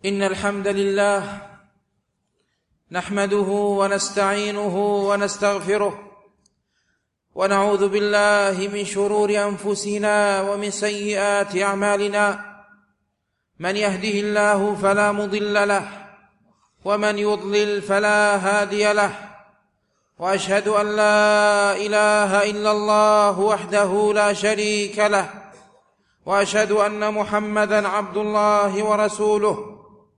إن الحمد لله نحمده ونستعينه ونستغفره ونعوذ بالله من شرور أنفسنا ومن سيئات أعمالنا. من يهده الله فلا مضل له ومن يضلل فلا هادي له، وأشهد أن لا إله إلا الله وحده لا شريك له، وأشهد أن محمدًا عبد الله ورسوله.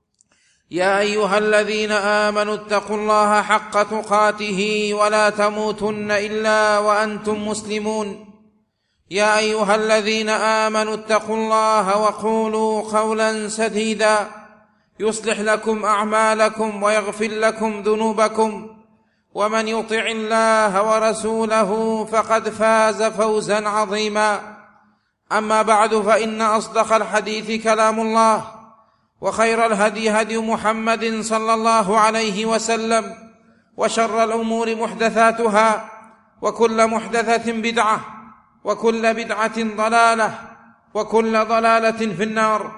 يا أيها الذين آمنوا اتقوا الله حق تقاته ولا تموتن إلا وأنتم مسلمون. يا أيها الذين آمنوا اتقوا الله وقولوا قولا سديدا يصلح لكم أعمالكم ويغفر لكم ذنوبكم، ومن يطع الله ورسوله فقد فاز فوزا عظيما. أما بعد، فإن أصدق الحديث كلام الله، وخير الهدي هدي محمد صلى الله عليه وسلم، وشر الأمور محدثاتها، وكل محدثة بدعة، وكل بدعة ضلالة، وكل ضلالة في النار.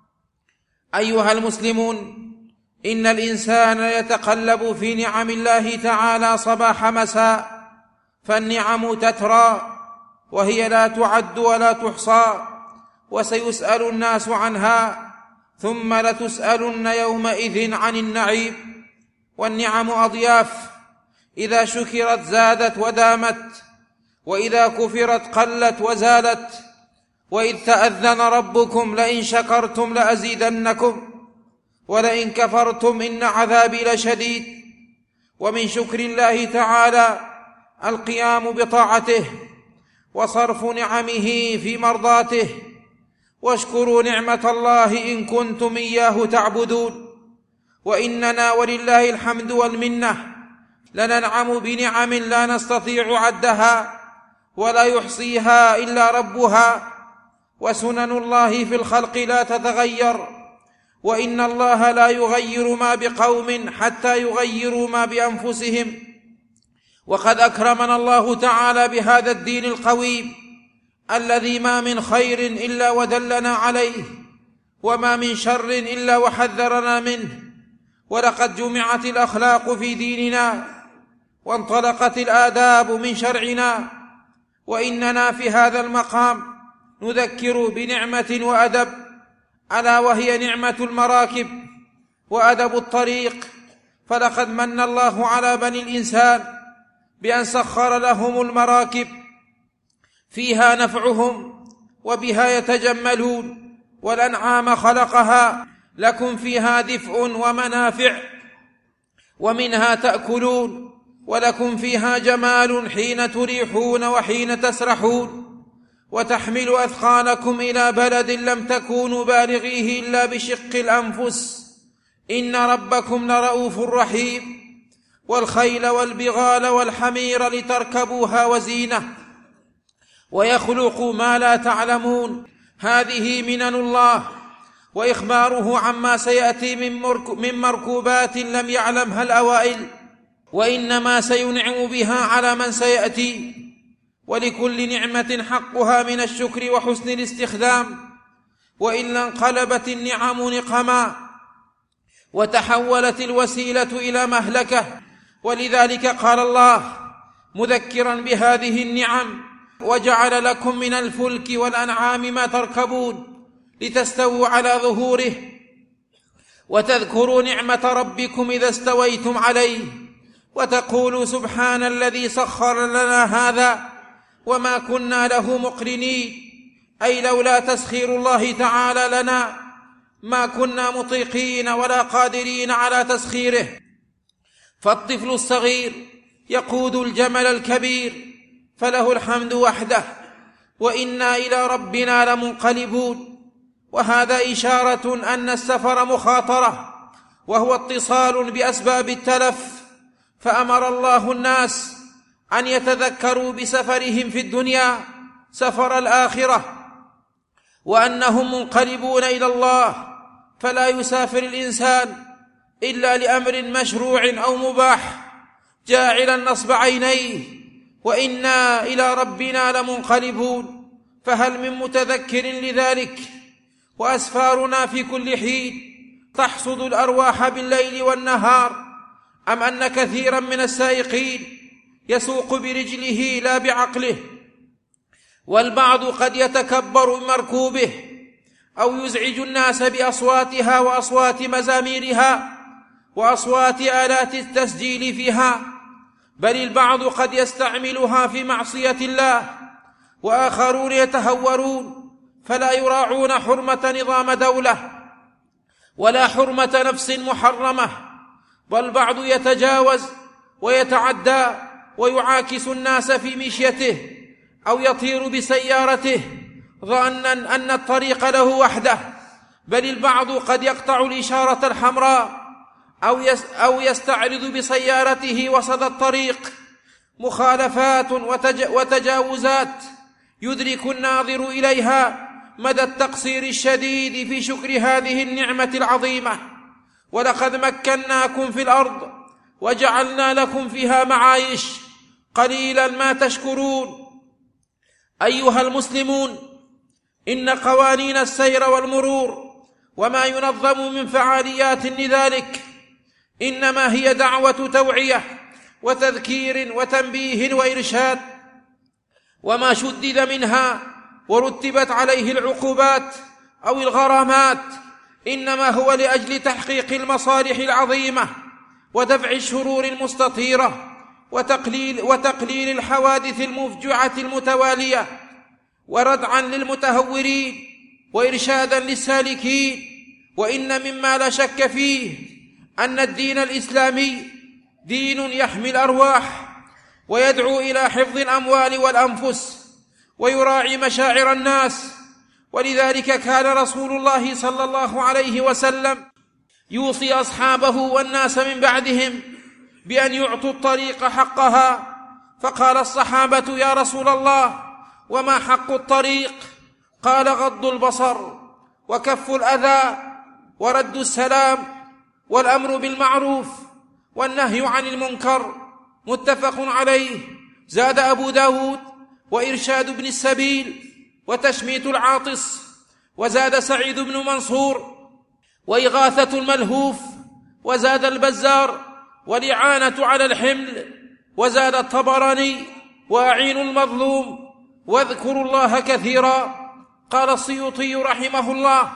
أيها المسلمون، إن الإنسان يتقلب في نعم الله تعالى صباح مساء، فالنعم تترى وهي لا تعد ولا تحصى، وسيسأل الناس عنها، ثم لتسألن يومئذ عن النعيم. والنعم أضياف، إذا شكرت زادت ودامت، وإذا كفرت قلت وزالت. وإذ تأذن ربكم لئن شكرتم لأزيدنكم ولئن كفرتم إن عذابي لشديد. ومن شكر الله تعالى القيام بطاعته وصرف نعمه في مرضاته. واشكروا نعمة الله إن كنتم إياه تعبدون. وإننا ولله الحمد والمنة لننعم بنعم لا نستطيع عدها ولا يحصيها إلا ربها، وسنن الله في الخلق لا تتغير، وإن الله لا يغير ما بقوم حتى يغيروا ما بأنفسهم. وقد أكرمنا الله تعالى بهذا الدين القويم الذي ما من خير إلا ودلنا عليه، وما من شر إلا وحذرنا منه. ولقد جمعت الأخلاق في ديننا، وانطلقت الآداب من شرعنا. وإننا في هذا المقام نذكر بنعمة وأدب، ألا وهي نعمة المراكب وأدب الطريق. فلقد من الله على بني الإنسان بأن سخر لهم المراكب فيها نفعهم وبها يتجملون، والأنعام خلقها لكم فيها دفء ومنافع، ومنها تأكلون، ولكم فيها جمال حين تريحون وحين تسرحون، وتحمل أثقالكم إلى بلد لم تكونوا بالغيه إلا بشق الأنفس، إن ربكم لرؤوف رحيم. والخيل والبغال والحمير لتركبوها وزينة، ويخلق ما لا تعلمون. هذه منن الله، وإخباره عما سيأتي من مركوبات لم يعلمها الأوائل، وإنما سينعم بها على من سيأتي. ولكل نعمة حقها من الشكر وحسن الاستخدام، وإلا انقلبت النعم نقما وتحولت الوسيلة إلى مهلكة. ولذلك قال الله مذكرا بهذه النعم: وجعل لكم من الفلك والأنعام ما تركبون لتستووا على ظهوره وتذكروا نعمة ربكم إذا استويتم عليه وتقولوا سبحان الذي سخر لنا هذا وما كنا له مقرنين. أي لولا تسخير الله تعالى لنا ما كنا مطيقين ولا قادرين على تسخيره. فالطفل الصغير يقود الجمل الكبير، فله الحمد وحده، وإنا إلى ربنا لمنقلبون. وهذا إشارة أن السفر مخاطرة، وهو اتصال بأسباب التلف، فأمر الله الناس أن يتذكروا بسفرهم في الدنيا سفر الآخرة، وأنهم منقلبون إلى الله. فلا يسافر الإنسان إلا لأمر مشروع أو مباح جاعلا نصب عينيه، وإنا إلى ربنا لمنقلبون. فهل من متذكر لذلك؟ وأسفارنا في كل حين تحصد الأرواح بالليل والنهار، أم أن كثيرا من السائقين يسوق برجله لا بعقله؟ والبعض قد يتكبر بمركوبه أو يزعج الناس بأصواتها وأصوات مزاميرها وأصوات آلات التسجيل فيها، بل البعض قد يستعملها في معصية الله، وآخرون يتهورون فلا يراعون حرمة نظام دولة ولا حرمة نفس محرمة، بل بعض يتجاوز ويتعدى ويعاكس الناس في مشيته أو يطير بسيارته ظنا أن الطريق له وحده، بل البعض قد يقطع الإشارة الحمراء أو يستعرض بسيارته وسط الطريق. مخالفات وتجاوزات يدرك الناظر إليها مدى التقصير الشديد في شكر هذه النعمة العظيمة. ولقد مكناكم في الأرض وجعلنا لكم فيها معايش، قليلا ما تشكرون. أيها المسلمون، إن قوانين السير والمرور وما ينظم من فعاليات لذلك إنما هي دعوة توعية وتذكير وتنبيه وإرشاد، وما شدد منها ورتبت عليه العقوبات أو الغرامات إنما هو لأجل تحقيق المصالح العظيمة ودفع الشرور المستطيرة وتقليل الحوادث المفجعة المتوالية، وردعا للمتهورين وإرشادا للسالكين. وإن مما لا شك فيه أن الدين الإسلامي دين يحمي الأرواح ويدعو إلى حفظ الأموال والأنفس ويراعي مشاعر الناس، ولذلك كان رسول الله صلى الله عليه وسلم يوصي أصحابه والناس من بعدهم بأن يعطوا الطريق حقها. فقال الصحابة: يا رسول الله، وما حق الطريق؟ قال: غض البصر وكف الأذى ورد السلام والأمر بالمعروف والنهي عن المنكر. متفق عليه. زاد أبو داود: وإرشاد ابن السبيل وتشميت العاطس. وزاد سعيد بن منصور: وإغاثة الملهوف. وزاد البزار: والإعانة على الحمل. وزاد الطبراني: وأعينوا المظلوم واذكروا الله كثيرا. قال السيوطي رحمه الله: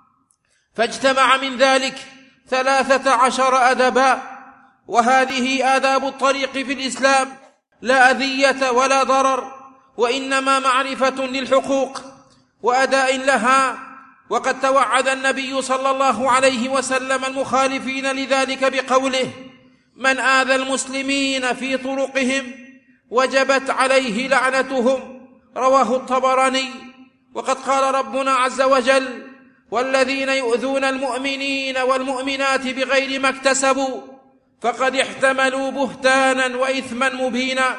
فاجتمع من ذلك 13 أدبا، وهذه آداب الطريق في الإسلام لا أذية ولا ضرر، وإنما معرفة للحقوق وأداء لها. وقد توعد النبي صلى الله عليه وسلم المخالفين لذلك بقوله: من آذى المسلمين في طرقهم وجبت عليه لعنتهم. رواه الطبراني. وقد قال ربنا عز وجل: والذين يؤذون المؤمنين والمؤمنات بغير ما اكتسبوا فقد احتملوا بهتانا وإثما مبينا.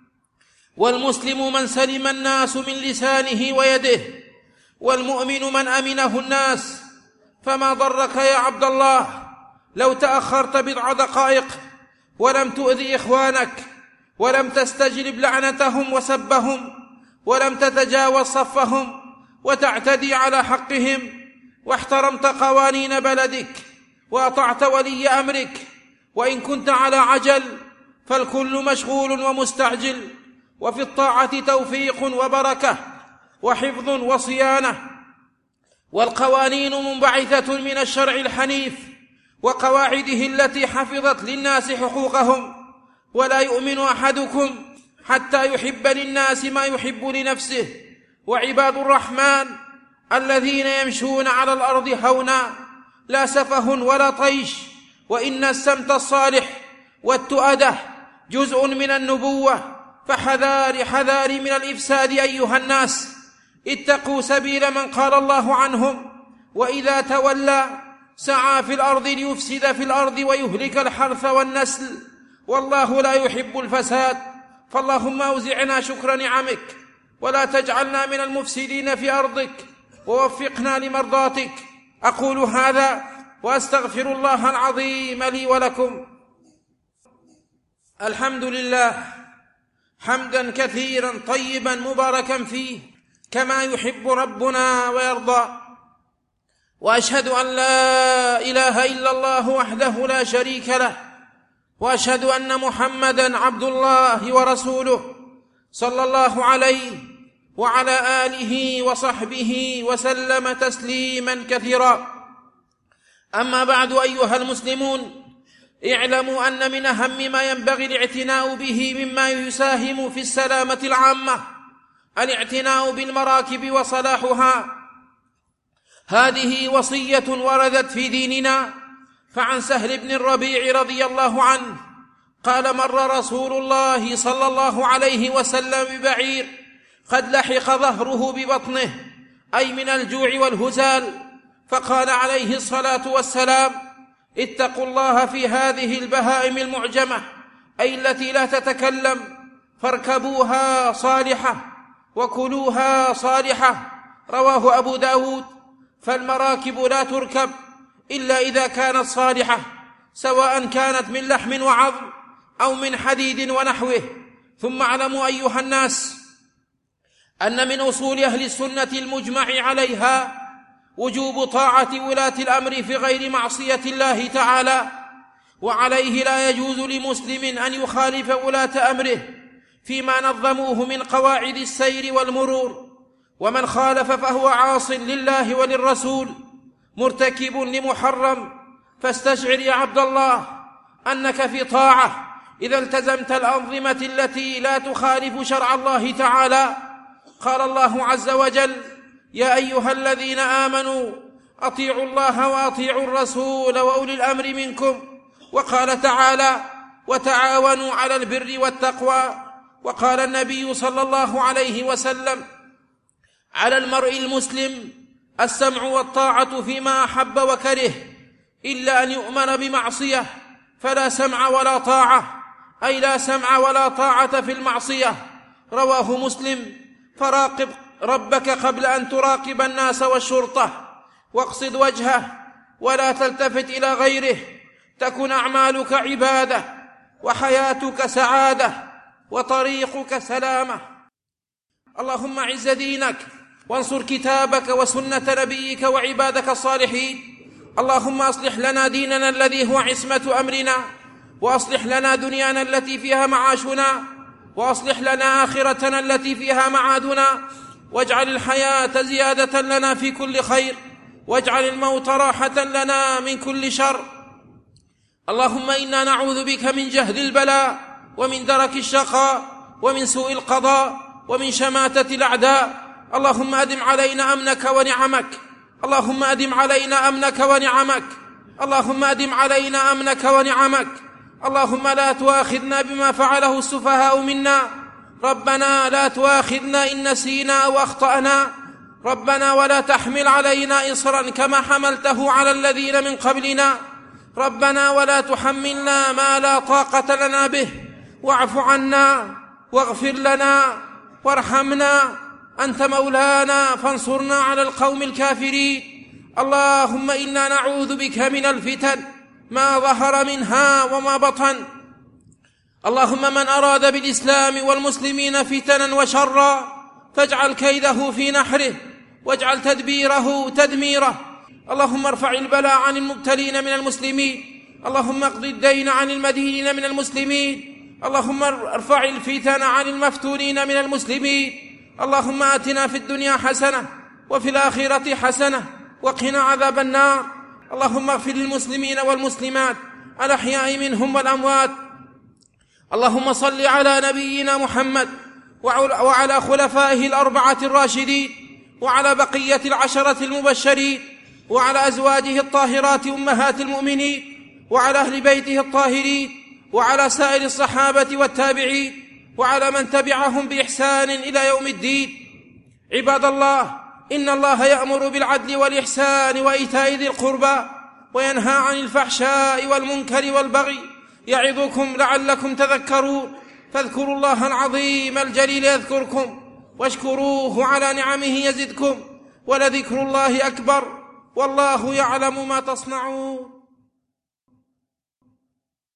والمسلم من سلم الناس من لسانه ويده، والمؤمن من أمنه الناس. فما ضرك يا عبد الله لو تأخرت بضع دقائق ولم تؤذي إخوانك، ولم تستجلب لعنتهم وسبهم، ولم تتجاوز صفهم وتعتدي على حقهم، واحترمت قوانين بلدك وأطعت ولي أمرك. وإن كنت على عجل فالكل مشغول ومستعجل، وفي الطاعة توفيق وبركة وحفظ وصيانة. والقوانين منبعثة من الشرع الحنيف وقواعده التي حفظت للناس حقوقهم. ولا يؤمن أحدكم حتى يحب للناس ما يحب لنفسه. وعباد الرحمن الذين يمشون على الأرض هونا لا سفه ولا طيش. وإن السمت الصالح والتؤدة جزء من النبوة، فحذار من الإفساد أيها الناس. اتقوا سبيل من قال الله عنهم: وإذا تولى سعى في الأرض ليفسد في الأرض ويهلك الحرث والنسل، والله لا يحب الفساد. فاللهم أوزعنا شكر نعمك، ولا تجعلنا من المفسدين في أرضك، ووفقنا لمرضاتك. أقول هذا وأستغفر الله العظيم لي ولكم. الحمد لله حمدا كثيرا طيبا مباركا فيه كما يحب ربنا ويرضى. وأشهد أن لا إله إلا الله وحده لا شريك له، وأشهد أن محمدًا عبد الله ورسوله صلى الله عليه وعلى آله وصحبه وسلم تسليمًا كثيرًا. أما بعد، أيها المسلمون، اعلموا أن من أهم ما ينبغي الاعتناء به مما يساهم في السلامة العامة الاعتناء بالمراكب وصلاحها. هذه وصية وردت في ديننا، فعن سهل بن الربيع رضي الله عنه قال: مر رسول الله صلى الله عليه وسلم ببعير قد لحق ظهره ببطنه، أي من الجوع والهزال، فقال عليه الصلاة والسلام: اتقوا الله في هذه البهائم المعجمة، أي التي لا تتكلم، فاركبوها صالحة وكلوها صالحة. رواه أبو داود. فالمراكب لا تركب إلا إذا كانت صالحة، سواء كانت من لحم وعظم أو من حديد ونحوه. ثم اعلموا أيها الناس أن من أصول أهل السنة المجمع عليها وجوب طاعة ولاة الأمر في غير معصية الله تعالى، وعليه لا يجوز لمسلم أن يخالف ولاة أمره فيما نظموه من قواعد السير والمرور، ومن خالف فهو عاص لله وللرسول مرتكب لمحرم. فاستشعر يا عبد الله أنك في طاعة إذا التزمت الأنظمة التي لا تخالف شرع الله تعالى. قال الله عز وجل: يا أيها الذين آمنوا أطيعوا الله وأطيعوا الرسول وأولي الأمر منكم. وقال تعالى: وتعاونوا على البر والتقوى. وقال النبي صلى الله عليه وسلم: على المرء المسلم السمع والطاعة فيما أحب وكره، إلا أن يؤمر بمعصية فلا سمع ولا طاعة، أي لا سمع ولا طاعة في المعصية. رواه مسلم. فراقب ربك قبل أن تراقب الناس والشرطة، واقصد وجهه ولا تلتفت إلى غيره، تكن أعمالك عبادة وحياتك سعادة وطريقك سلامة. اللهم أعز دينك وانصر كتابك وسنة نبيك وعبادك الصالحين. اللهم أصلح لنا ديننا الذي هو عصمة أمرنا، وأصلح لنا دنيانا التي فيها معاشنا، وأصلح لنا آخرتنا التي فيها معادنا، واجعل الحياة زيادة لنا في كل خير، واجعل الموت راحة لنا من كل شر. اللهم إنا نعوذ بك من جهد البلاء ومن درك الشقاء ومن سوء القضاء ومن شماتة الأعداء. اللهم أدم علينا أمنك ونعمك، اللهم أدم علينا أمنك ونعمك، اللهم أدم علينا أمنك ونعمك. اللهم لا تؤاخذنا بما فعله السفهاء منا، ربنا لا تؤاخذنا إن نسينا أو أخطأنا، ربنا ولا تحمل علينا إصرا كما حملته على الذين من قبلنا، ربنا ولا تحملنا ما لا طاقة لنا به، واعف عنا واغفر لنا وارحمنا، أنت مولانا فانصرنا على القوم الكافرين. اللهم إنا نعوذ بك من الفتن ما ظهر منها وما بطن. اللهم من أراد بالإسلام والمسلمين فتنا وشرا فاجعل كيده في نحره واجعل تدبيره تدميره. اللهم ارفع البلاء عن المبتلين من المسلمين، اللهم اقض الدين عن المدينين من المسلمين، اللهم ارفع الفتن عن المفتونين من المسلمين. اللهم آتنا في الدنيا حسنة وفي الآخرة حسنة وقنا عذاب النار. اللهم اغفر للمسلمين والمسلمات الأحياء منهم والأموات. اللهم صل على نبينا محمد وعلى خلفائه الأربعة الراشدين وعلى بقية العشرة المبشرين وعلى أزواجه الطاهرات أمهات المؤمنين وعلى أهل بيته الطاهرين وعلى سائر الصحابة والتابعين وعلى من تبعهم بإحسان إلى يوم الدين. عباد الله، إن الله يأمر بالعدل والإحسان وإيتاء ذي القربى وينهى عن الفحشاء والمنكر والبغي، يعظكم لعلكم تذكرون. فاذكروا الله العظيم الجليل يذكركم، واشكروه على نعمه يزدكم، ولذكر الله أكبر، والله يعلم ما تصنعون.